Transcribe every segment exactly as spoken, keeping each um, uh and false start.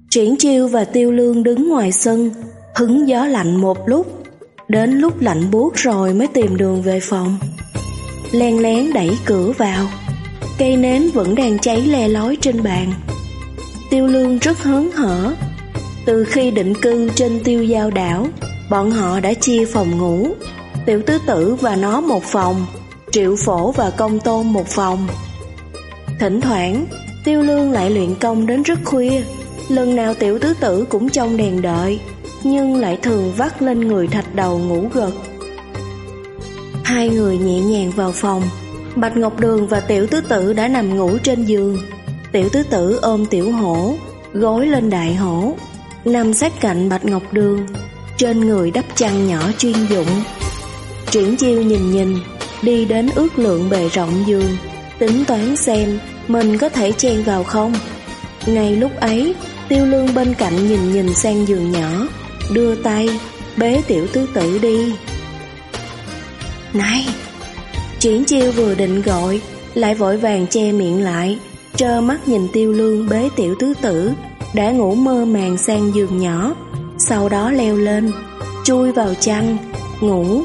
Triển Chiêu và Tiêu Lương đứng ngoài sân, hứng gió lạnh một lúc, đến lúc lạnh buốt rồi mới tìm đường về phòng. Len lén đẩy cửa vào, cây nến vẫn đang cháy le lói trên bàn. Tiêu Lương rất hớn hở. Từ khi định cư trên Tiêu Giao đảo, bọn họ đã chia phòng ngủ, Tiểu Tứ Tử và nó một phòng, Triệu Phổ và Công Tôn một phòng. Thỉnh thoảng Tiêu Lương lại luyện công đến rất khuya. Lần nào Tiểu Tứ Tử cũng trong đèn đợi, nhưng lại thường vắt lên người thạch đầu ngủ gật. Hai người nhẹ nhàng vào phòng. Bạch Ngọc Đường và Tiểu Tứ Tử đã nằm ngủ trên giường. Tiểu Tứ Tử ôm Tiểu Hổ, gối lên Đại Hổ, nằm sát cạnh Bạch Ngọc Đường, trên người đắp chăn nhỏ chuyên dụng. Triển Chiêu nhìn nhìn, đi đến ước lượng bề rộng giường, tính toán xem mình có thể chen vào không. Ngay lúc ấy, Tiêu Lương bên cạnh nhìn nhìn sang giường nhỏ, đưa tay bế Tiểu Tứ Tử đi. Này! Triển Chiêu vừa định gọi, lại vội vàng che miệng lại, trơ mắt nhìn Tiêu Lương bế Tiểu Tứ Tử đã ngủ mơ màng sang giường nhỏ, sau đó leo lên, chui vào chăn, ngủ.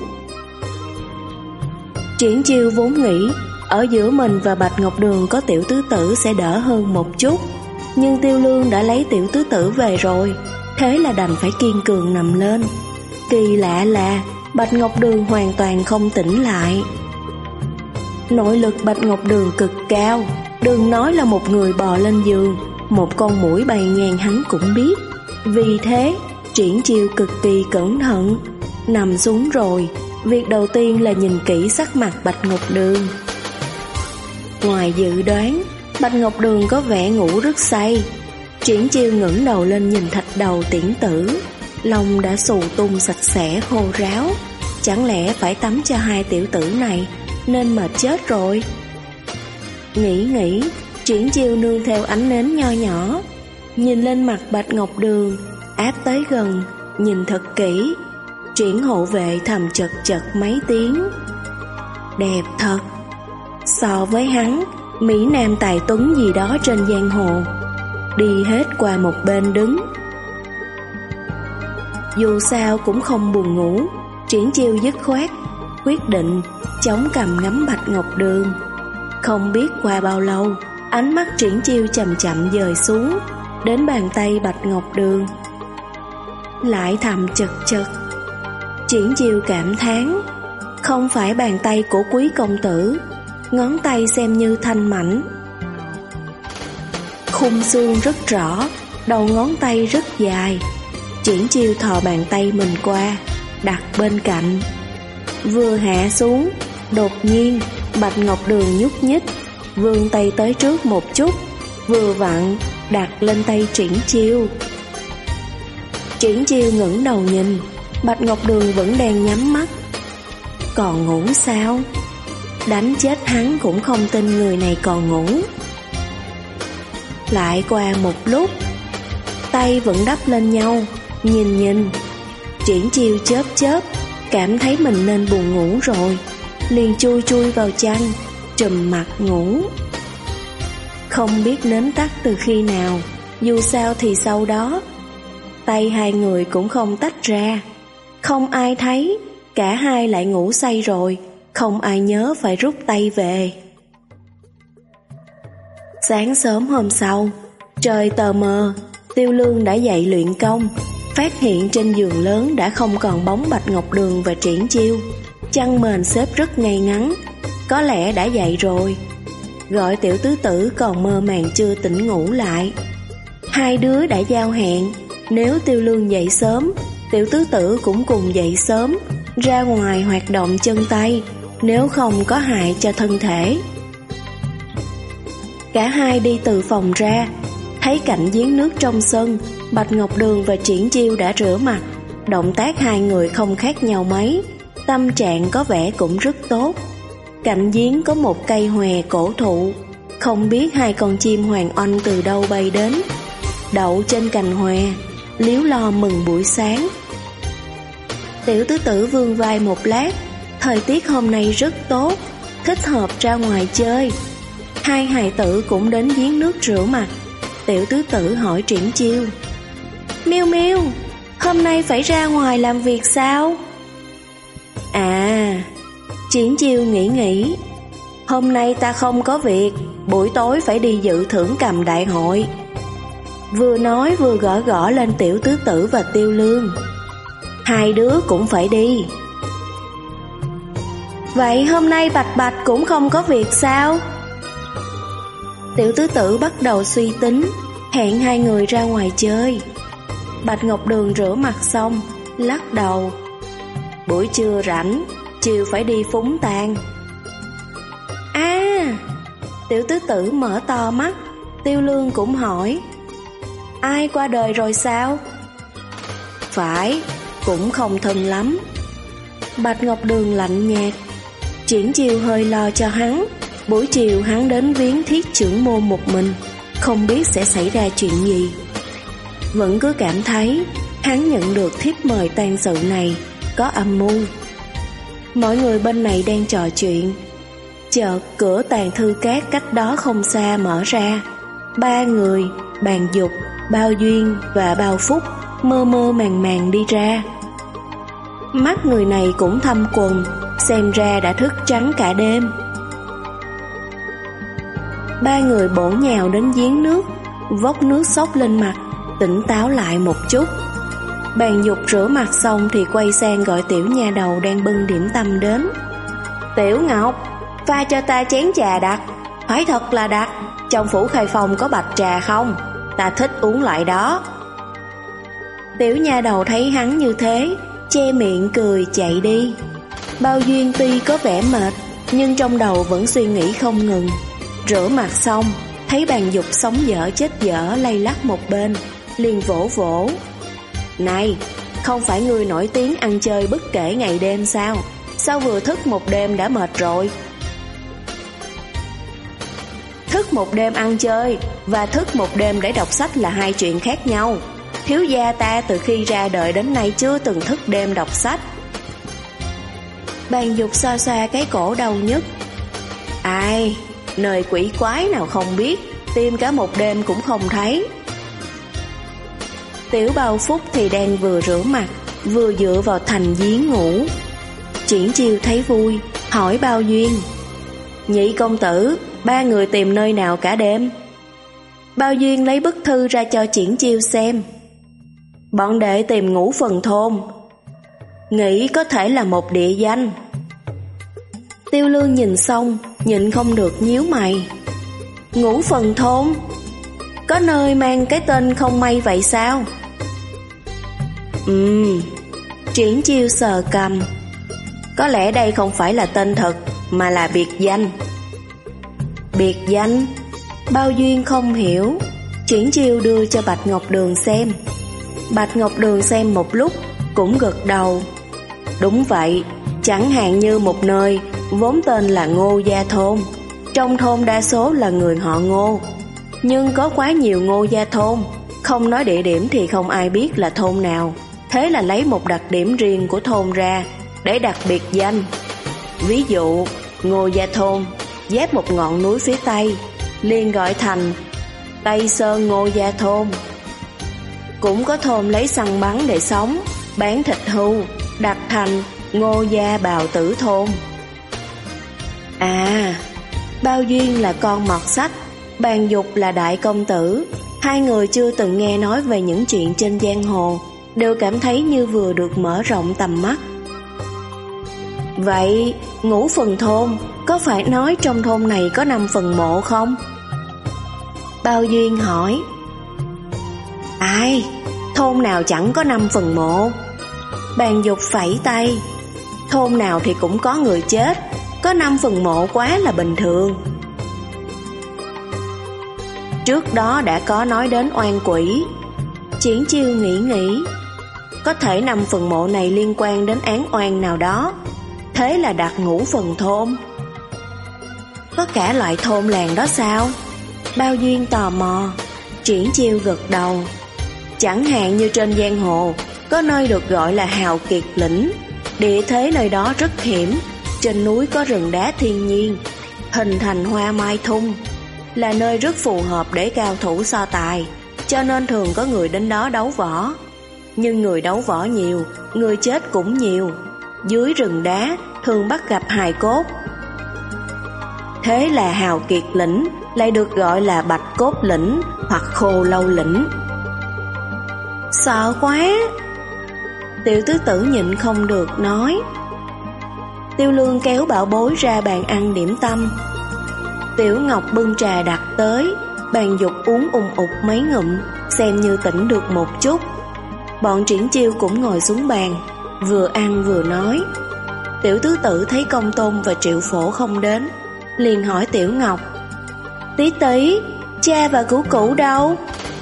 Triển Chiêu vốn nghĩ ở giữa mình và Bạch Ngọc Đường có Tiểu Tứ Tử sẽ đỡ hơn một chút, nhưng Tiêu Lương đã lấy Tiểu Tứ Tử về rồi, thế là đành phải kiên cường nằm lên. Kỳ lạ là Bạch Ngọc Đường hoàn toàn không tỉnh lại. Nội lực Bạch Ngọc Đường cực cao, đừng nói là một người bò lên giường, một con muỗi bay ngang hắn cũng biết. Vì thế, Triển Chiêu cực kỳ cẩn thận. Nằm xuống rồi, việc đầu tiên là nhìn kỹ sắc mặt Bạch Ngọc Đường. Ngoài dự đoán, Bạch Ngọc Đường có vẻ ngủ rất say. Triển Chiêu ngẩng đầu lên nhìn thạch đầu Tiễn Tử, lông đã xù tung sạch sẽ khô ráo. Chẳng lẽ phải tắm cho hai tiểu tử này nên mệt chết rồi. Nghĩ nghĩ, Triển Chiêu nương theo ánh nến nho nhỏ, nhìn lên mặt Bạch Ngọc Đường, áp tới gần, nhìn thật kỹ. Triển hộ vệ thầm chật chật mấy tiếng. Đẹp thật. So với hắn, Mỹ Nam tài tuấn gì đó trên giang hồ, đi hết qua một bên đứng. Dù sao cũng không buồn ngủ, Triển Chiêu dứt khoát quyết định chống cằm ngắm Bạch Ngọc Đường. Không biết qua bao lâu, ánh mắt Triển Chiêu chậm chậm dời xuống, đến bàn tay Bạch Ngọc Đường. Lại thầm chật chật. Triển Chiêu cảm thán, không phải bàn tay của quý công tử, ngón tay xem như thanh mảnh, khung xương rất rõ, đầu ngón tay rất dài. Triển Chiêu thò bàn tay mình qua, đặt bên cạnh. Vừa hạ xuống, đột nhiên Bạch Ngọc Đường nhúc nhích, vươn tay tới trước một chút, vừa vặn đặt lên tay Triển Chiêu. Triển Chiêu ngẩng đầu nhìn, Bạch Ngọc Đường vẫn đang nhắm mắt. Còn ngủ sao? Đánh chết hắn cũng không tin người này còn ngủ. Lại qua một lúc, tay vẫn đắp lên nhau, nhìn nhìn. Triển Chiêu chớp chớp, cảm thấy mình nên buồn ngủ rồi, liền chui chui vào chăn, trùm mặt ngủ. Không biết nến tắt từ khi nào, dù sao thì sau đó tay hai người cũng không tách ra. Không ai thấy, cả hai lại ngủ say rồi, không ai nhớ phải rút tay về. Sáng sớm hôm sau, trời tờ mờ, Tiêu Lương đã dậy luyện công, phát hiện trên giường lớn đã không còn bóng Bạch Ngọc Đường và Triển Chiêu. Chăn mền xếp rất ngay ngắn, có lẽ đã dậy rồi. Gọi Tiểu Tứ Tử còn mơ màng chưa tỉnh ngủ lại. Hai đứa đã giao hẹn, nếu Tiêu Lương dậy sớm, Tiểu Tứ Tử cũng cùng dậy sớm, ra ngoài hoạt động chân tay, nếu không có hại cho thân thể. Cả hai đi từ phòng ra, thấy cạnh giếng nước trong sân, Bạch Ngọc Đường và Triển Chiêu đã rửa mặt. Động tác hai người không khác nhau mấy, tâm trạng có vẻ cũng rất tốt. Cạnh giếng có một cây hòe cổ thụ, không biết hai con chim hoàng oanh từ đâu bay đến, đậu trên cành hòe, líu lo mừng buổi sáng. Tiểu Tứ Tử vươn vai một lát, thời tiết hôm nay rất tốt, thích hợp ra ngoài chơi. Hai hài tử cũng đến giếng nước rửa mặt. Tiểu Tứ Tử hỏi Triển Chiêu, Miu Miu, hôm nay phải ra ngoài làm việc sao? À, Triển Chiêu nghĩ nghĩ. Hôm nay ta không có việc, buổi tối phải đi dự thưởng cầm đại hội. Vừa nói vừa gõ gõ lên Tiểu Tứ Tử và Tiêu Lương. Hai đứa cũng phải đi. Vậy hôm nay Bạch Bạch cũng không có việc sao? Tiểu Tứ Tử bắt đầu suy tính, hẹn hai người ra ngoài chơi. Bạch Ngọc Đường rửa mặt xong, lắc đầu. Buổi trưa rảnh, chiều phải đi phúng tang. À, Tiểu Tứ Tử mở to mắt. Tiêu Lương cũng hỏi, ai qua đời rồi sao? Phải, cũng không thân lắm. Bạch Ngọc Đường lạnh nhạt. Triển Chiêu hơi lo cho hắn. Buổi chiều hắn đến viếng Thiết trưởng môn một mình, không biết sẽ xảy ra chuyện gì. Vẫn cứ cảm thấy hắn nhận được thiếp mời tang sự này có âm mưu. Mọi người bên này đang trò chuyện, chợt cửa tàng thư cát cách đó không xa mở ra. Ba người, Bàn Dục, Bao Duyên và Bao Phúc mơ mơ màng màng đi ra. Mắt người này cũng thâm quầng, xem ra đã thức trắng cả đêm. Ba người bổ nhào đến giếng nước, vốc nước xốc lên mặt, tỉnh táo lại một chút. Bàn Dục rửa mặt xong thì quay sang gọi tiểu nha đầu đang bưng điểm tâm đến. Tiểu Ngọc, pha cho ta chén trà đặc, phải thật là đặc. Trong phủ Khai Phong có bạch trà không? Ta thích uống loại đó. Tiểu nha đầu thấy hắn như thế, che miệng cười chạy đi. Bao Duyên tuy có vẻ mệt, nhưng trong đầu vẫn suy nghĩ không ngừng. Rửa mặt xong, thấy Bàn Dục sống dở chết dở lay lắc một bên, liền vỗ vỗ. Này, không phải ngươi nổi tiếng ăn chơi bất kể ngày đêm sao? Sao vừa thức một đêm đã mệt rồi? Thức một đêm ăn chơi và thức một đêm để đọc sách là hai chuyện khác nhau. Thiếu gia ta từ khi ra đời đến nay chưa từng thức đêm đọc sách. Bàn Dục xoa xoa cái cổ đau nhức. Ai, nơi quỷ quái nào không biết, tìm cả một đêm cũng không thấy. Tiểu Bao Phúc thì đang vừa rửa mặt, vừa dựa vào thành giếng ngủ. Triển Chiêu thấy vui, hỏi Bao Duyên, nhị công tử, ba người tìm nơi nào cả đêm? Bao Duyên lấy bức thư ra cho Triển Chiêu xem. Bọn đệ tìm Ngũ Phần Thôn, nghĩ có thể là một địa danh. Tiêu Lương nhìn xong, nhịn không được nhíu mày. Ngũ Phần Thôn? Có nơi mang cái tên không may vậy sao? Ừm, Triển Chiêu sờ cằm. Có lẽ đây không phải là tên thật, mà là biệt danh. Biệt danh? Bao Duyên không hiểu. Triển Chiêu đưa cho Bạch Ngọc Đường xem. Bạch Ngọc Đường xem một lúc, cũng gật đầu. Đúng vậy, chẳng hạn như một nơi vốn tên là Ngô Gia Thôn. Trong thôn đa số là người họ Ngô, nhưng có quá nhiều Ngô Gia Thôn, không nói địa điểm thì không ai biết là thôn nào. Thế là lấy một đặc điểm riêng của thôn ra để đặt biệt danh. Ví dụ, Ngô Gia Thôn giáp một ngọn núi phía Tây, liền gọi thành Tây Sơn Ngô Gia Thôn. Cũng có thôn lấy săn bắn để sống, bán thịt hưu, đặt thành Ngô Gia Bào Tử Thôn. À, Bao Duyên là con mọt sách, Bàn Dục là đại công tử. Hai người chưa từng nghe nói về những chuyện trên giang hồ, đều cảm thấy như vừa được mở rộng tầm mắt. Vậy Ngũ Phần Thôn, có phải nói trong thôn này có năm phần mộ không? Bao Duyên hỏi. Ai, thôn nào chẳng có năm phần mộ? Bàn Dục phẩy tay. Thôn nào thì cũng có người chết, có năm phần mộ quá là bình thường. Trước đó đã có nói đến oan quỷ. Triển Chiêu nghĩ nghĩ, có thể năm phần mộ này liên quan đến án oan nào đó, thế là đặt Ngũ Phần Thôn. Có cả loại thôn làng đó sao? Bao Duyên tò mò. Triển Chiêu gật đầu. Chẳng hạn như trên giang hồ có nơi được gọi là Hào Kiệt Lĩnh. Địa thế nơi đó rất hiểm, trên núi có rừng đá thiên nhiên, hình thành hoa mai thung, là nơi rất phù hợp để cao thủ so tài. cho nên thường có người đến đó đấu võ. Nhưng người đấu võ nhiều, người chết cũng nhiều. Dưới rừng đá thường bắt gặp hài cốt. Thế là hào kiệt lĩnh lại được gọi là bạch cốt lĩnh hoặc khô lâu lĩnh. Sợ quá! Tiểu tứ tử nhịn không được nói. Tiêu Lương kéo bảo bối ra bàn ăn điểm tâm. Tiểu Ngọc bưng trà đặt tới, Bàn Dục uống ùng ục mấy ngụm, xem như tỉnh được một chút. Bọn Triển Chiêu cũng ngồi xuống bàn, vừa ăn vừa nói. Tiểu tứ tử thấy Công Tôn và Triệu Phổ không đến, liền hỏi Tiểu Ngọc: Tí tí, cha và Cửu Cửu đâu?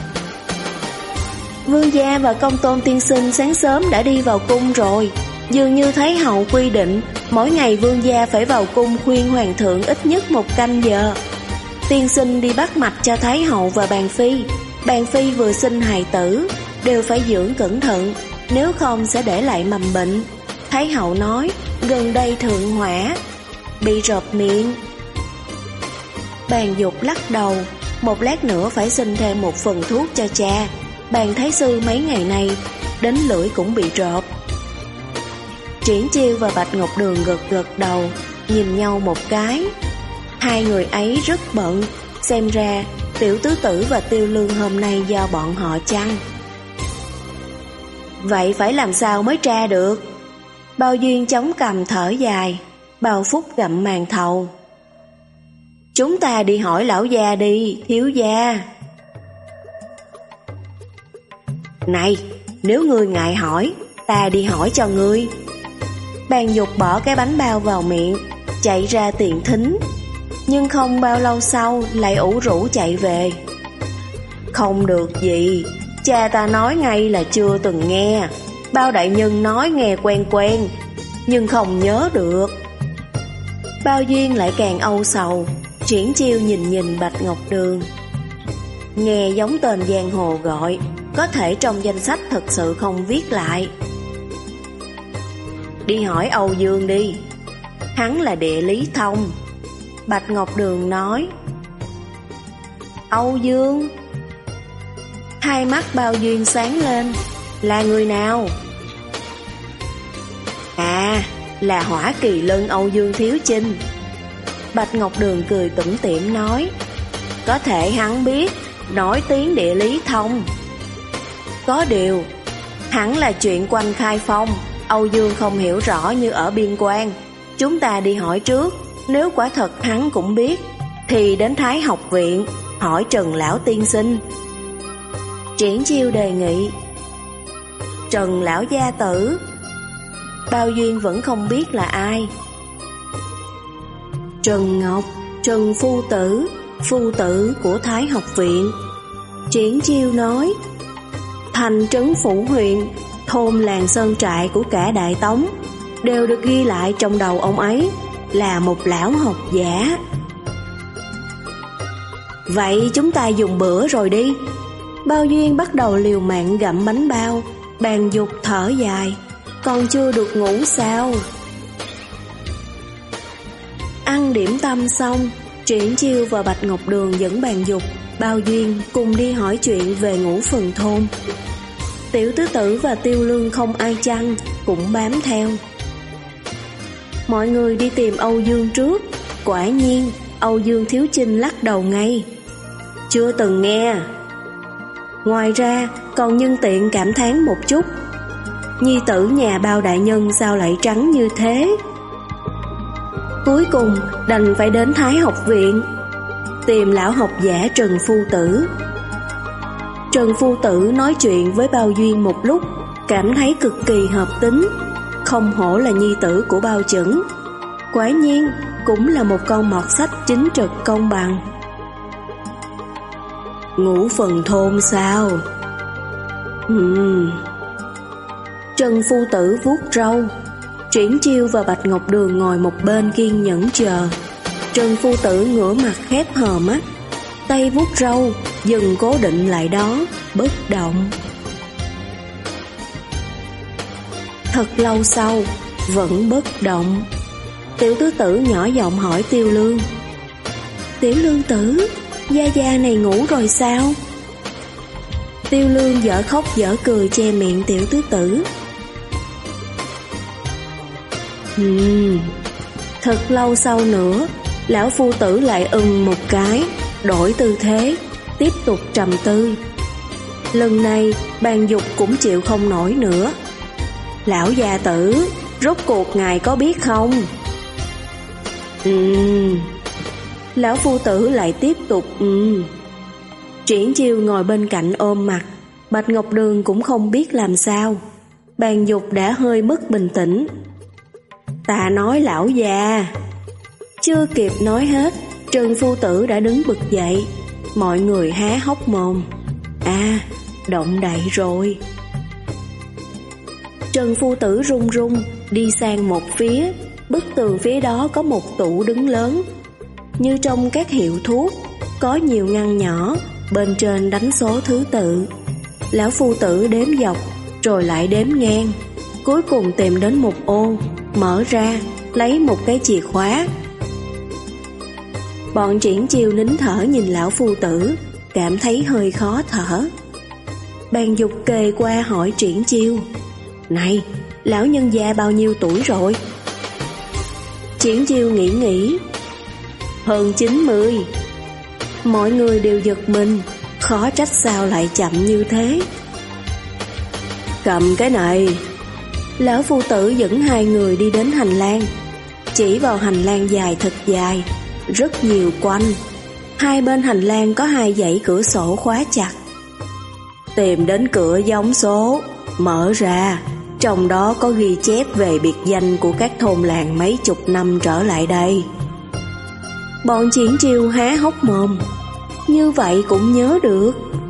Vương gia và Công Tôn tiên sinh sáng sớm đã đi vào cung rồi. Dường như Thái hậu quy định mỗi ngày vương gia phải vào cung khuyên hoàng thượng ít nhất một canh giờ. Tiên sinh đi bắt mạch cho Thái hậu và Bàn Phi. Bàn Phi vừa sinh hài tử, đều phải dưỡng cẩn thận, nếu không sẽ để lại mầm bệnh. Thái hậu nói gần đây thượng hỏa, bị rộp miệng. Bàn Dục lắc đầu, một lát nữa phải xin thêm một phần thuốc cho cha. Bàn thái sư mấy ngày nay đến lưỡi cũng bị rộp. Triển Chiêu và Bạch Ngọc Đường gật gật đầu, nhìn nhau một cái. Hai người ấy rất bận, xem ra Tiểu tứ tử và Tiêu Lương hôm nay do bọn họ chăng? Vậy phải làm sao mới tra được? Bao Duyên chống cằm thở dài, Bao Phúc gặm màn thầu. Chúng ta đi hỏi lão gia đi, thiếu gia. Này, nếu ngươi ngại hỏi, ta đi hỏi cho ngươi. Bàn Dục bỏ cái bánh bao vào miệng, chạy ra tiền thính. Nhưng không bao lâu sau lại ủ rũ chạy về. Không được gì, cha ta nói ngay là chưa từng nghe. Bao đại nhân nói nghe quen quen, nhưng không nhớ được. Bao Duyên lại càng âu sầu. Triển Chiêu nhìn nhìn Bạch Ngọc Đường. Nghe giống tên giang hồ gọi, có thể trong danh sách thật sự không viết lại. Đi hỏi Âu Dương đi, hắn là địa lý thông. Bạch Ngọc Đường nói. Âu Dương? Hai mắt Bao Duyên sáng lên. Là người nào? À, là Hỏa Kỳ Lân Âu Dương Thiếu Chinh. Bạch Ngọc Đường cười tủm tỉm nói. Có thể hắn biết, nói tiếng địa lý thông. Có điều, hẳn là chuyện quanh Khai Phong, Âu Dương không hiểu rõ như ở biên quan. Chúng ta đi hỏi trước, nếu quả thật hắn cũng biết, thì đến Thái học viện hỏi Trần lão tiên sinh. Triển Chiêu đề nghị. Trần lão gia tử? Bao Duyên vẫn không biết là ai. Trần Ngọc, Trần phu tử, phu tử của Thái học viện. Triển Chiêu nói. Thành trấn Phủ huyện, thôn làng sơn trại của cả Đại Tống đều được ghi lại trong đầu ông ấy là một lão học giả. Vậy chúng ta dùng bữa rồi đi. Bao Duyên bắt đầu liều mạng gặm bánh bao. Bàn Dục thở dài. Còn chưa được ngủ sao? Ăn điểm tâm xong, Triển Chiêu và Bạch Ngọc Đường dẫn Bàn Dục, Bao Duyên cùng đi hỏi chuyện về Ngũ Phần thôn. Tiểu tứ tử và Tiêu Lương không ai chăng, cũng bám theo. Mọi người đi tìm Âu Dương trước. Quả nhiên Âu Dương Thiếu Chinh lắc đầu ngay. Chưa từng nghe. Ngoài ra còn nhân tiện cảm thán một chút. Nhi tử nhà Bao đại nhân sao lại trắng như thế? Cuối cùng đành phải đến Thái học viện tìm lão học giả Trần phu tử. Trần phu tử nói chuyện với Bao Duyên một lúc, cảm thấy cực kỳ hợp tính. Không hổ là nhi tử của Bao Chẩn, quả nhiên cũng là một con mọt sách chính trực công bằng. Ngũ Phần thôn sao? Ừm. Trần phu tử vuốt râu. Triển Chiêu và Bạch Ngọc Đường ngồi một bên kiên nhẫn chờ. Trần phu tử ngửa mặt khép hờ mắt, tay vuốt râu dần cố định lại đó, bất động. Thật lâu sau vẫn bất động. Tiểu tứ tử nhỏ giọng hỏi Tiêu Lương. Tiểu Lương tử, gia gia này ngủ rồi sao? Tiêu Lương dở khóc dở cười che miệng tiểu tứ tử. Hmm. Thật lâu sau nữa, lão phu tử lại ừm một cái, đổi tư thế, tiếp tục trầm tư. Lần này Bàn Dục cũng chịu không nổi nữa. Lão gia tử, rốt cuộc ngài có biết không? Ừm. Lão phu tử lại tiếp tục ừm. Triển Chiêu ngồi bên cạnh ôm mặt, Bạch Ngọc Đường cũng không biết làm sao. Bàn Dục đã hơi mất bình tĩnh. Ta nói lão già. Chưa kịp nói hết, Trần phu tử đã đứng bật dậy. Mọi người há hốc mồm. À, động đậy rồi. Trần phu tử run run đi sang một phía. Bức tường phía đó có một tủ đứng lớn, như trong các hiệu thuốc, có nhiều ngăn nhỏ, bên trên đánh số thứ tự. Lão phu tử đếm dọc, rồi lại đếm ngang, cuối cùng tìm đến một ô, mở ra, lấy một cái chìa khóa. Bọn Triển Chiêu nín thở nhìn lão phu tử, cảm thấy hơi khó thở. Bàn Dục kề qua hỏi Triển Chiêu: Này, lão nhân gia bao nhiêu tuổi rồi? Triển Chiêu nghĩ nghĩ: Hơn chín mươi. Mọi người đều giật mình, khó trách sao lại chậm như thế. Cầm cái này. Lão phu tử dẫn hai người đi đến hành lang, chỉ vào hành lang dài thật dài, rất nhiều quanh. Hai bên hành lang có hai dãy cửa sổ khóa chặt. Tìm đến cửa giống số, mở ra, trong đó có ghi chép về biệt danh của các thôn làng mấy chục năm trở lại đây. Bọn Triển Chiêu há hốc mồm, như vậy cũng nhớ được.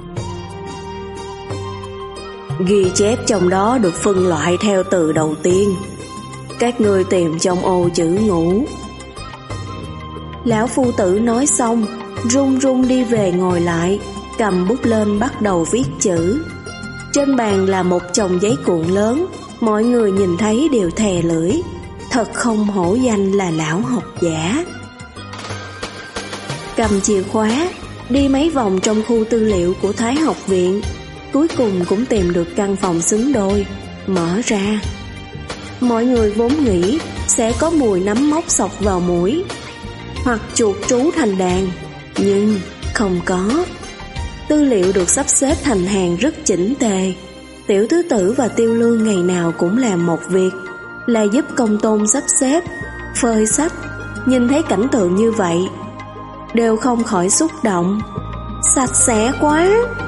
Ghi chép trong đó được phân loại theo từ đầu tiên. Các ngươi tìm trong ô chữ ngũ. Lão phu tử nói xong, run run đi về ngồi lại, cầm bút lên bắt đầu viết chữ. Trên bàn là một chồng giấy cuộn lớn, mọi người nhìn thấy đều thè lưỡi. Thật không hổ danh là lão học giả. Cầm chìa khóa, đi mấy vòng trong khu tư liệu của Thái học viện, cuối cùng cũng tìm được căn phòng xứng đôi, mở ra. Mọi người vốn nghĩ sẽ có mùi nấm mốc xộc vào mũi, hoặc chuột trú thành đàn, nhưng không có. Tư liệu được sắp xếp thành hàng rất chỉnh tề. Tiểu tứ tử và Tiêu Lương ngày nào cũng làm một việc, là giúp Công Tôn sắp xếp, phơi sách. Nhìn thấy cảnh tượng như vậy, đều không khỏi xúc động. Sạch sẽ quá.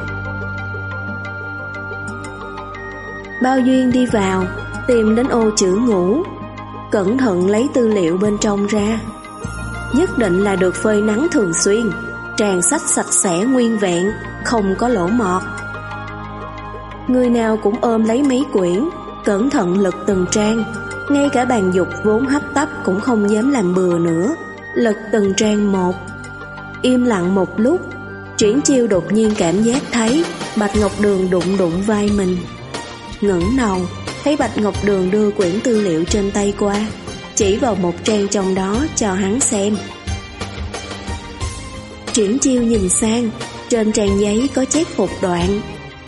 Bao Duyên đi vào, tìm đến ô chữ ngũ, cẩn thận lấy tư liệu bên trong ra. Nhất định là được phơi nắng thường xuyên, trang sách sạch sẽ nguyên vẹn, không có lỗ mọt. Người nào cũng ôm lấy mấy quyển, cẩn thận lật từng trang. Ngay cả Bàn Dục vốn hấp tấp cũng không dám làm bừa nữa, lật từng trang một. Im lặng một lúc, Triển Chiêu đột nhiên cảm giác thấy Bạch Ngọc Đường đụng đụng vai mình. Ngẩng đầu, thấy Bạch Ngọc Đường đưa quyển tư liệu trên tay qua, chỉ vào một trang trong đó cho hắn xem. Triển Chiêu nhìn sang, trên trang giấy có chép một đoạn: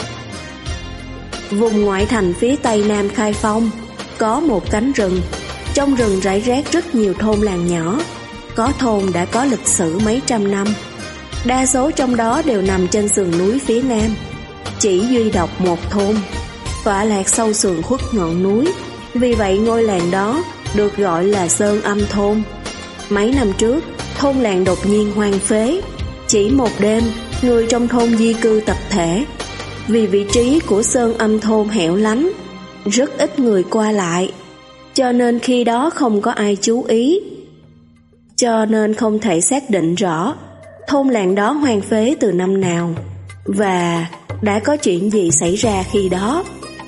Vùng ngoại thành phía tây nam Khai Phong có một cánh rừng, trong rừng rải rác rất nhiều thôn làng nhỏ, có thôn đã có lịch sử mấy trăm năm. Đa số trong đó đều nằm trên sườn núi phía nam, chỉ duy độc một thôn tọa lạc sâu sườn khuất ngọn núi, vì vậy ngôi làng đó được gọi là Sơn Âm Thôn. Mấy năm trước, thôn làng đột nhiên hoang phế, chỉ một đêm, người trong thôn di cư tập thể. Vì vị trí của Sơn Âm Thôn hẻo lánh, rất ít người qua lại, cho nên khi đó không có ai chú ý, cho nên không thể xác định rõ thôn làng đó hoang phế từ năm nào và đã có chuyện gì xảy ra khi đó.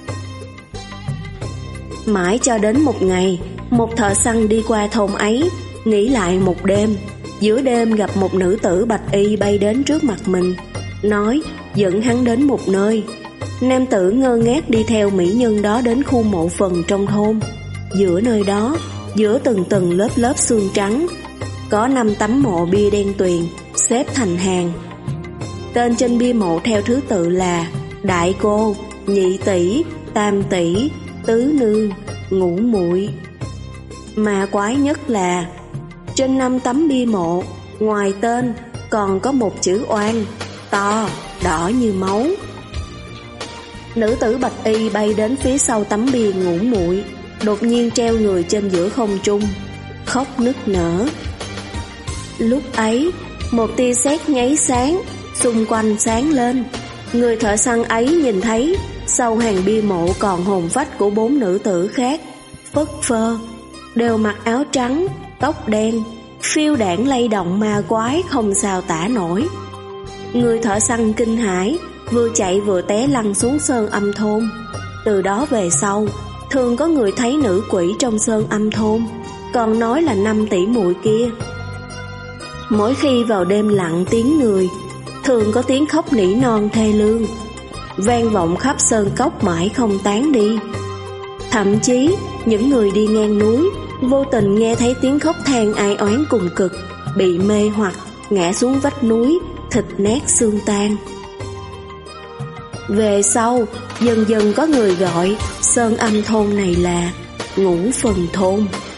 Mãi cho đến một ngày, một thợ săn đi qua thôn ấy, nghỉ lại một đêm. Giữa đêm gặp một nữ tử bạch y bay đến trước mặt mình, nói dẫn hắn đến một nơi. Nam tử ngơ ngác đi theo mỹ nhân đó đến khu mộ phần trong thôn. Giữa nơi đó, giữa từng từng lớp lớp xương trắng, có năm tấm mộ bia đen tuyền xếp thành hàng. Tên trên bia mộ theo thứ tự là đại cô, nhị tỷ, tam tỷ, tứ nương, ngũ muội. Mà quái nhất là trên năm tấm bia mộ, ngoài tên còn có một chữ oan, to, đỏ như máu. Nữ tử bạch y bay đến phía sau tấm bia ngũ muội, đột nhiên treo người trên giữa không trung, khóc nức nở. Lúc ấy, một tia sét nháy sáng, xung quanh sáng lên. Người thợ săn ấy nhìn thấy sau hàng bia mộ còn hồn phách của bốn nữ tử khác, phất phơ, đều mặc áo trắng, tóc đen, phiêu đãng lay động ma quái không sao tả nổi. Người thợ săn kinh hãi, vừa chạy vừa té lăn xuống sơn âm thôn. Từ đó về sau, thường có người thấy nữ quỷ trong sơn âm thôn, còn nói là năm tỷ muội kia. Mỗi khi vào đêm lặng tiếng người, thường có tiếng khóc nỉ non thê lương, vang vọng khắp sơn cốc mãi không tán đi. Thậm chí, những người đi ngang núi, vô tình nghe thấy tiếng khóc than ai oán cùng cực, bị mê hoặc, ngã xuống vách núi, thịt nát xương tan. Về sau, dần dần có người gọi sơn âm thôn này là Ngũ Phần Thôn.